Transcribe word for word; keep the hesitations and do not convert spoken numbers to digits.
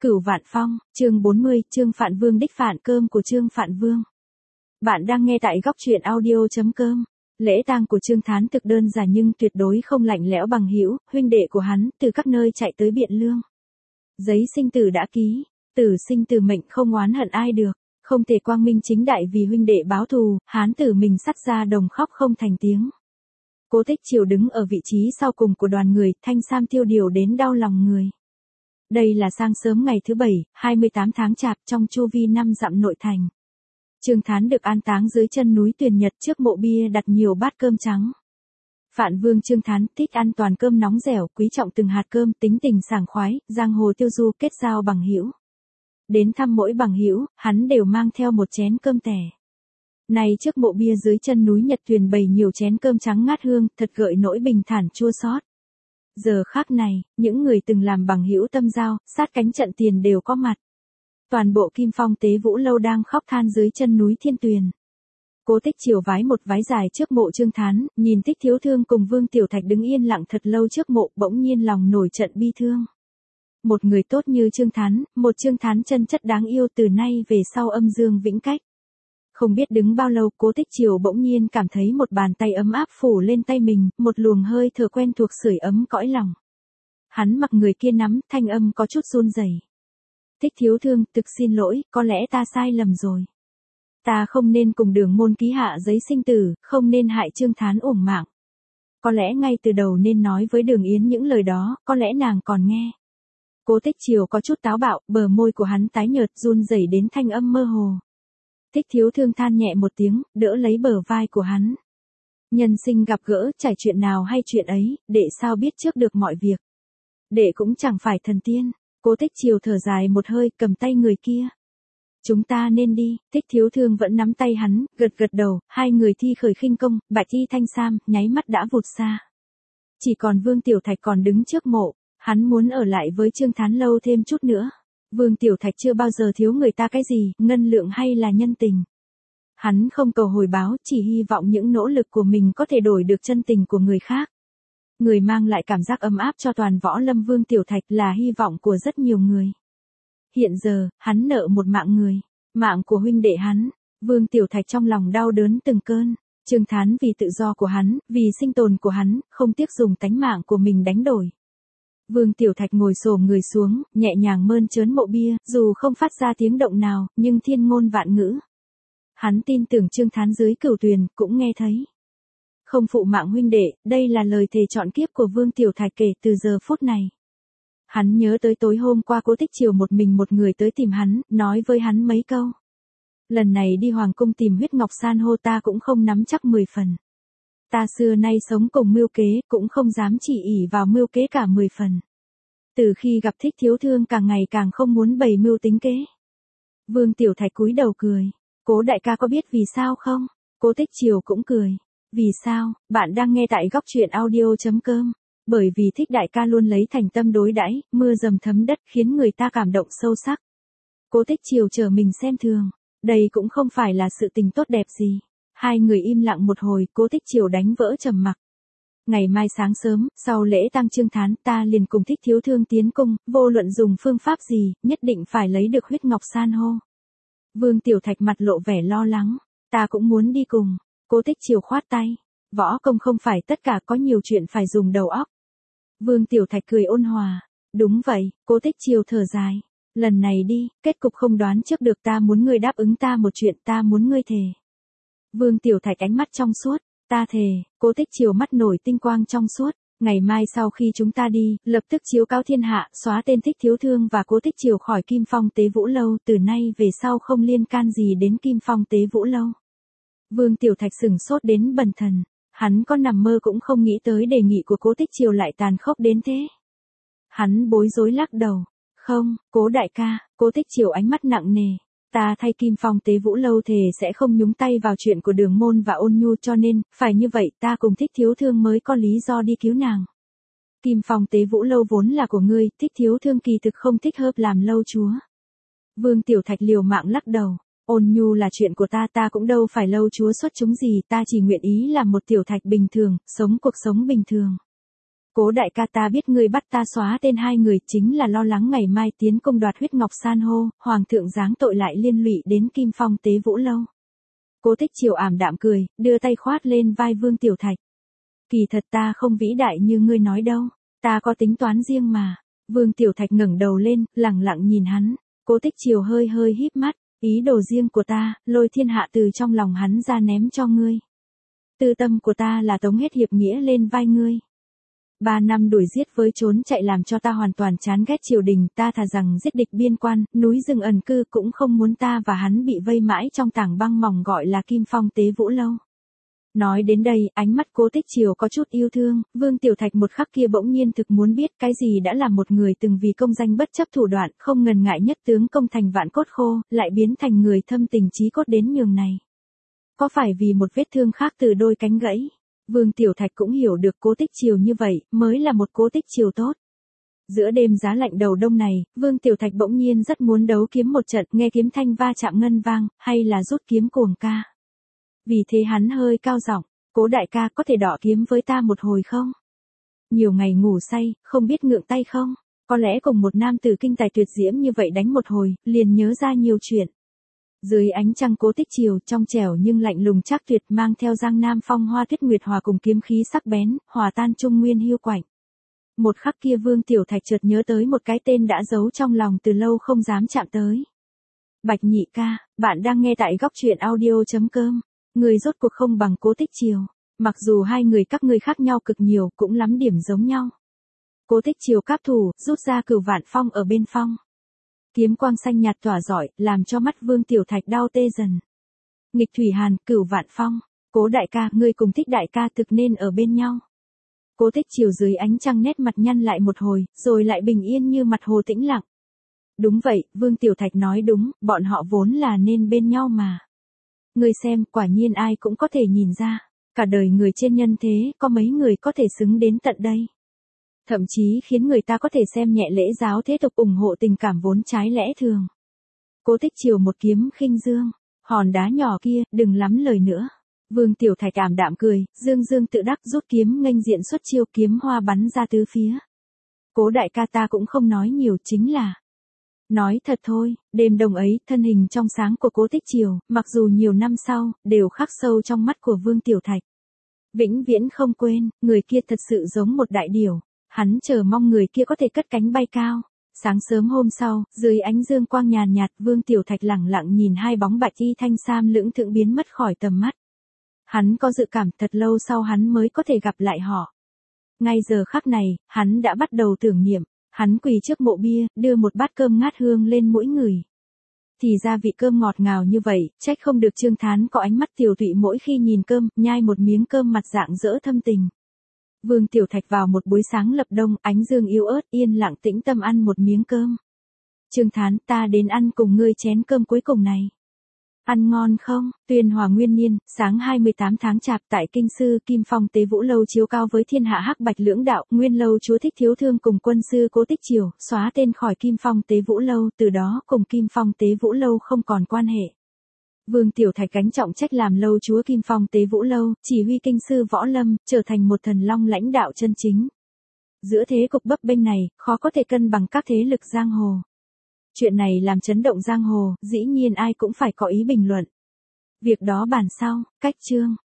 Cửu Vạn Phong, chương bốn mươi, Trương Phạn Vương đích phạn cơm của Trương Phạn Vương. Bạn đang nghe tại góc truyện audio.com. Lễ tang của Trương Thán thực đơn giản nhưng tuyệt đối không lạnh lẽo bằng hữu, huynh đệ của hắn từ các nơi chạy tới Biện Lương. Giấy sinh tử đã ký, tử sinh tử mệnh không oán hận ai được, không thể quang minh chính đại vì huynh đệ báo thù, hán tử mình sắt ra đồng khóc không thành tiếng. Cố Tích Triều đứng ở vị trí sau cùng của đoàn người, thanh sam tiêu điều đến đau lòng người. Đây là sáng sớm ngày thứ bảy, hai mươi tám tháng Chạp trong chu vi năm dặm nội thành. Trương Thán được an táng dưới chân núi Tuyền Nhật, trước mộ bia đặt nhiều bát cơm trắng. Phạn Vương Trương Thán thích ăn toàn cơm nóng dẻo, quý trọng từng hạt cơm, tính tình sảng khoái, giang hồ tiêu du kết giao bằng hữu. Đến thăm mỗi bằng hữu, hắn đều mang theo một chén cơm tẻ. Này trước mộ bia dưới chân núi Nhật Tuyền bày nhiều chén cơm trắng ngát hương, thật gợi nỗi bình thản chua xót. Giờ khác này, những người từng làm bằng hữu tâm giao, sát cánh trận tiền đều có mặt. Toàn bộ Kim Phong Tế Vũ Lâu đang khóc than dưới chân núi Thiên Tuyền. Cố Tích Triều vái một vái dài trước mộ Trương Thán, nhìn Tích Thiếu Thương cùng Vương Tiểu Thạch đứng yên lặng thật lâu trước mộ, bỗng nhiên lòng nổi trận bi thương. Một người tốt như Trương Thán, một Trương Thán chân chất đáng yêu từ nay về sau âm dương vĩnh cách. Không biết đứng bao lâu, Cố Tích Triều bỗng nhiên cảm thấy một bàn tay ấm áp phủ lên tay mình, một luồng hơi thở quen thuộc sưởi ấm cõi lòng. Hắn mặc người kia nắm, thanh âm có chút run rẩy. Tích Thiếu Thương, thực xin lỗi, có lẽ ta sai lầm rồi. Ta không nên cùng Đường Môn ký hạ giấy sinh tử, không nên hại Trương Thán uổng mạng. Có lẽ ngay từ đầu nên nói với Đường Yến những lời đó, có lẽ nàng còn nghe. Cố Tích Triều có chút táo bạo, bờ môi của hắn tái nhợt run rẩy đến thanh âm mơ hồ. Tích Thiếu Thương than nhẹ một tiếng, đỡ lấy bờ vai của hắn. Nhân sinh gặp gỡ, trải chuyện nào hay chuyện ấy, đệ sao biết trước được mọi việc. Đệ cũng chẳng phải thần tiên. Cố Tích Triều thở dài một hơi, cầm tay người kia. Chúng ta nên đi. Tích Thiếu Thương vẫn nắm tay hắn, gật gật đầu, hai người thi khởi khinh công, bạch y thanh sam, nháy mắt đã vụt xa. Chỉ còn Vương Tiểu Thạch còn đứng trước mộ, hắn muốn ở lại với Trương Thán lâu thêm chút nữa. Vương Tiểu Thạch chưa bao giờ thiếu người ta cái gì, ngân lượng hay là nhân tình. Hắn không cầu hồi báo, chỉ hy vọng những nỗ lực của mình có thể đổi được chân tình của người khác. Người mang lại cảm giác ấm áp cho toàn võ lâm Vương Tiểu Thạch là hy vọng của rất nhiều người. Hiện giờ, hắn nợ một mạng người, mạng của huynh đệ hắn. Vương Tiểu Thạch trong lòng đau đớn từng cơn. Trương Thán vì tự do của hắn, vì sinh tồn của hắn, không tiếc dùng tánh mạng của mình đánh đổi. Vương Tiểu Thạch ngồi xổm người xuống, nhẹ nhàng mơn trớn mộ bia, dù không phát ra tiếng động nào, nhưng thiên ngôn vạn ngữ. Hắn tin tưởng Trương Thán dưới cửu tuyền, cũng nghe thấy. Không phụ mạng huynh đệ, đây là lời thề trọn kiếp của Vương Tiểu Thạch kể từ giờ phút này. Hắn nhớ tới tối hôm qua Cố Tích Triều một mình một người tới tìm hắn, nói với hắn mấy câu. Lần này đi Hoàng Cung tìm huyết ngọc san hô ta cũng không nắm chắc mười phần. Ta xưa nay sống cùng mưu kế, cũng không dám chỉ ỷ vào mưu kế cả mười phần. Từ khi gặp Thích Thiếu Thương càng ngày càng không muốn bày mưu tính kế. Vương Tiểu Thạch cúi đầu cười. Cố đại ca có biết vì sao không? Cố Tích Triều cũng cười. Vì sao? Bạn đang nghe tại góc truyện audio.com. Bởi vì Thích đại ca luôn lấy thành tâm đối đãi, mưa dầm thấm đất khiến người ta cảm động sâu sắc. Cố Tích Triều chờ mình xem thường. Đây cũng không phải là sự tình tốt đẹp gì. Hai người im lặng một hồi, Cố Tích Triều đánh vỡ trầm mặc. Ngày mai sáng sớm, sau lễ tang Trương Thán, ta liền cùng Thích Thiếu Thương tiến cung, vô luận dùng phương pháp gì, nhất định phải lấy được huyết ngọc san hô. Vương Tiểu Thạch mặt lộ vẻ lo lắng. Ta cũng muốn đi cùng. Cố Tích Triều khoát tay. Võ công không phải tất cả, có nhiều chuyện phải dùng đầu óc. Vương Tiểu Thạch cười ôn hòa. Đúng vậy. Cố Tích Triều thở dài. Lần này đi, kết cục không đoán trước được, ta muốn ngươi đáp ứng ta một chuyện, ta muốn ngươi thề. Vương Tiểu Thạch ánh mắt trong suốt. Ta thề. Cố Tích Triều mắt nổi tinh quang trong suốt. Ngày mai sau khi chúng ta đi, lập tức chiếu cáo thiên hạ, xóa tên Thích Thiếu Thương và Cố Tích Triều khỏi Kim Phong Tế Vũ Lâu, từ nay về sau không liên can gì đến Kim Phong Tế Vũ Lâu. Vương Tiểu Thạch sửng sốt đến bần thần. Hắn có nằm mơ cũng không nghĩ tới đề nghị của Cố Tích Triều lại tàn khốc đến thế. Hắn bối rối lắc đầu. Không, Cố đại ca. Cố Tích Triều ánh mắt nặng nề. Ta thay Kim Phong Tế Vũ Lâu thề sẽ không nhúng tay vào chuyện của Đường Môn và Ôn Nhu, cho nên, phải như vậy ta cùng Thích Thiếu Thương mới có lý do đi cứu nàng. Kim Phong Tế Vũ Lâu vốn là của ngươi, Thích Thiếu Thương kỳ thực không thích hợp làm lâu chúa. Vương Tiểu Thạch liều mạng lắc đầu. Ôn Nhu là chuyện của ta, ta cũng đâu phải lâu chúa xuất chúng gì, ta chỉ nguyện ý làm một Tiểu Thạch bình thường, sống cuộc sống bình thường. Cố đại ca, ta biết ngươi bắt ta xóa tên hai người chính là lo lắng ngày mai tiến công đoạt huyết ngọc san hô, hoàng thượng giáng tội lại liên lụy đến Kim Phong Tế Vũ Lâu. Cố Tích Triều ảm đạm cười, đưa tay khoát lên vai Vương Tiểu Thạch. Kỳ thật ta không vĩ đại như ngươi nói đâu, ta có tính toán riêng mà. Vương Tiểu Thạch ngẩng đầu lên, lẳng lặng nhìn hắn. Cố Tích Triều hơi hơi híp mắt, ý đồ riêng của ta, lôi thiên hạ từ trong lòng hắn ra ném cho ngươi. Tư tâm của ta là tống hết hiệp nghĩa lên vai ngươi. Ba năm đuổi giết với trốn chạy làm cho ta hoàn toàn chán ghét triều đình, ta thà rằng giết địch biên quan, núi rừng ẩn cư cũng không muốn ta và hắn bị vây mãi trong tảng băng mỏng gọi là Kim Phong Tế Vũ Lâu. Nói đến đây, ánh mắt Cố Tích Triều có chút yêu thương, Vương Tiểu Thạch một khắc kia bỗng nhiên thực muốn biết cái gì đã làm một người từng vì công danh bất chấp thủ đoạn, không ngần ngại nhất tướng công thành vạn cốt khô, lại biến thành người thâm tình chí cốt đến nhường này. Có phải vì một vết thương khác từ đôi cánh gãy? Vương Tiểu Thạch cũng hiểu được Cố Tích Triều như vậy, mới là một Cố Tích Triều tốt. Giữa đêm giá lạnh đầu đông này, Vương Tiểu Thạch bỗng nhiên rất muốn đấu kiếm một trận, nghe kiếm thanh va chạm ngân vang, hay là rút kiếm cuồng ca. Vì thế hắn hơi cao giọng, Cố đại ca, có thể đọ kiếm với ta một hồi không? Nhiều ngày ngủ say, không biết ngượng tay không? Có lẽ cùng một nam tử kinh tài tuyệt diễm như vậy đánh một hồi, liền nhớ ra nhiều chuyện. Dưới ánh trăng Cố Tích Triều trong trẻo nhưng lạnh lùng chắc tuyệt, mang theo giang nam phong hoa tuyết nguyệt hòa cùng kiếm khí sắc bén, hòa tan trung nguyên hiu quạnh. Một khắc kia Vương Tiểu Thạch chợt nhớ tới một cái tên đã giấu trong lòng từ lâu không dám chạm tới. Bạch nhị ca, bạn đang nghe tại góc truyện audio.com. Người rốt cuộc không bằng Cố Tích Triều, mặc dù hai người các ngươi khác nhau cực nhiều, cũng lắm điểm giống nhau. Cố Tích Triều cáp thủ, rút ra Cửu Vạn Phong ở bên phong. Kiếm quang xanh nhạt tỏa rọi, làm cho mắt Vương Tiểu Thạch đau tê dần. Nghịch Thủy Hàn, Cửu Vạn Phong, Cố đại ca, ngươi cùng Thích đại ca thực nên ở bên nhau. Cố Tích Triều dưới ánh trăng nét mặt nhăn lại một hồi, rồi lại bình yên như mặt hồ tĩnh lặng. Đúng vậy, Vương Tiểu Thạch nói đúng, bọn họ vốn là nên bên nhau mà. Ngươi xem, quả nhiên ai cũng có thể nhìn ra, cả đời người trên nhân thế, có mấy người có thể xứng đến tận đây. Thậm chí khiến người ta có thể xem nhẹ lễ giáo thế tục, ủng hộ tình cảm vốn trái lẽ thường. Cố Tích Triều một kiếm khinh dương, hòn đá nhỏ kia, đừng lắm lời nữa. Vương Tiểu Thạch ảm đạm cười, dương dương tự đắc rút kiếm nghênh diện xuất chiêu, kiếm hoa bắn ra tứ phía. Cố đại ca, ta cũng không nói nhiều, chính là nói thật thôi. Đêm đông ấy, thân hình trong sáng của Cố Tích Triều, mặc dù nhiều năm sau, đều khắc sâu trong mắt của Vương Tiểu Thạch. Vĩnh viễn không quên, người kia thật sự giống một đại điểu. Hắn chờ mong người kia có thể cất cánh bay cao. Sáng sớm hôm sau, dưới ánh dương quang nhàn nhạt, Vương Tiểu Thạch lẳng lặng nhìn hai bóng bạch y thanh sam lưỡng thượng biến mất khỏi tầm mắt. Hắn có dự cảm thật lâu sau hắn mới có thể gặp lại họ. Ngay giờ khắc này, hắn đã bắt đầu tưởng niệm. Hắn quỳ trước mộ bia, đưa một bát cơm ngát hương lên mỗi người. Thì ra vị cơm ngọt ngào như vậy, trách không được Trương Thán có ánh mắt tiều tụy mỗi khi nhìn cơm, nhai một miếng cơm mặt rạng rỡ thâm tình. Vương Tiểu Thạch vào một buổi sáng lập đông, ánh dương yếu ớt, yên lặng tĩnh tâm ăn một miếng cơm. Trương Thán, ta đến ăn cùng ngươi chén cơm cuối cùng này. Ăn ngon không? Tuyên Hòa Nguyên Niên, sáng hai mươi tám tháng Chạp tại Kinh Sư, Kim Phong Tế Vũ Lâu chiếu cao với thiên hạ hắc bạch lưỡng đạo, Nguyên Lâu chúa Thích Thiếu Thương cùng quân sư Cố Tích Triều, xóa tên khỏi Kim Phong Tế Vũ Lâu, từ đó cùng Kim Phong Tế Vũ Lâu không còn quan hệ. Vương Tiểu Thạch gánh trọng trách làm lâu chúa Kim Phong Tế Vũ Lâu, chỉ huy kinh sư võ lâm, trở thành một thần long lãnh đạo chân chính. Giữa thế cục bấp bênh này, khó có thể cân bằng các thế lực giang hồ. Chuyện này làm chấn động giang hồ, dĩ nhiên ai cũng phải có ý bình luận. Việc đó bàn sau, cách chương.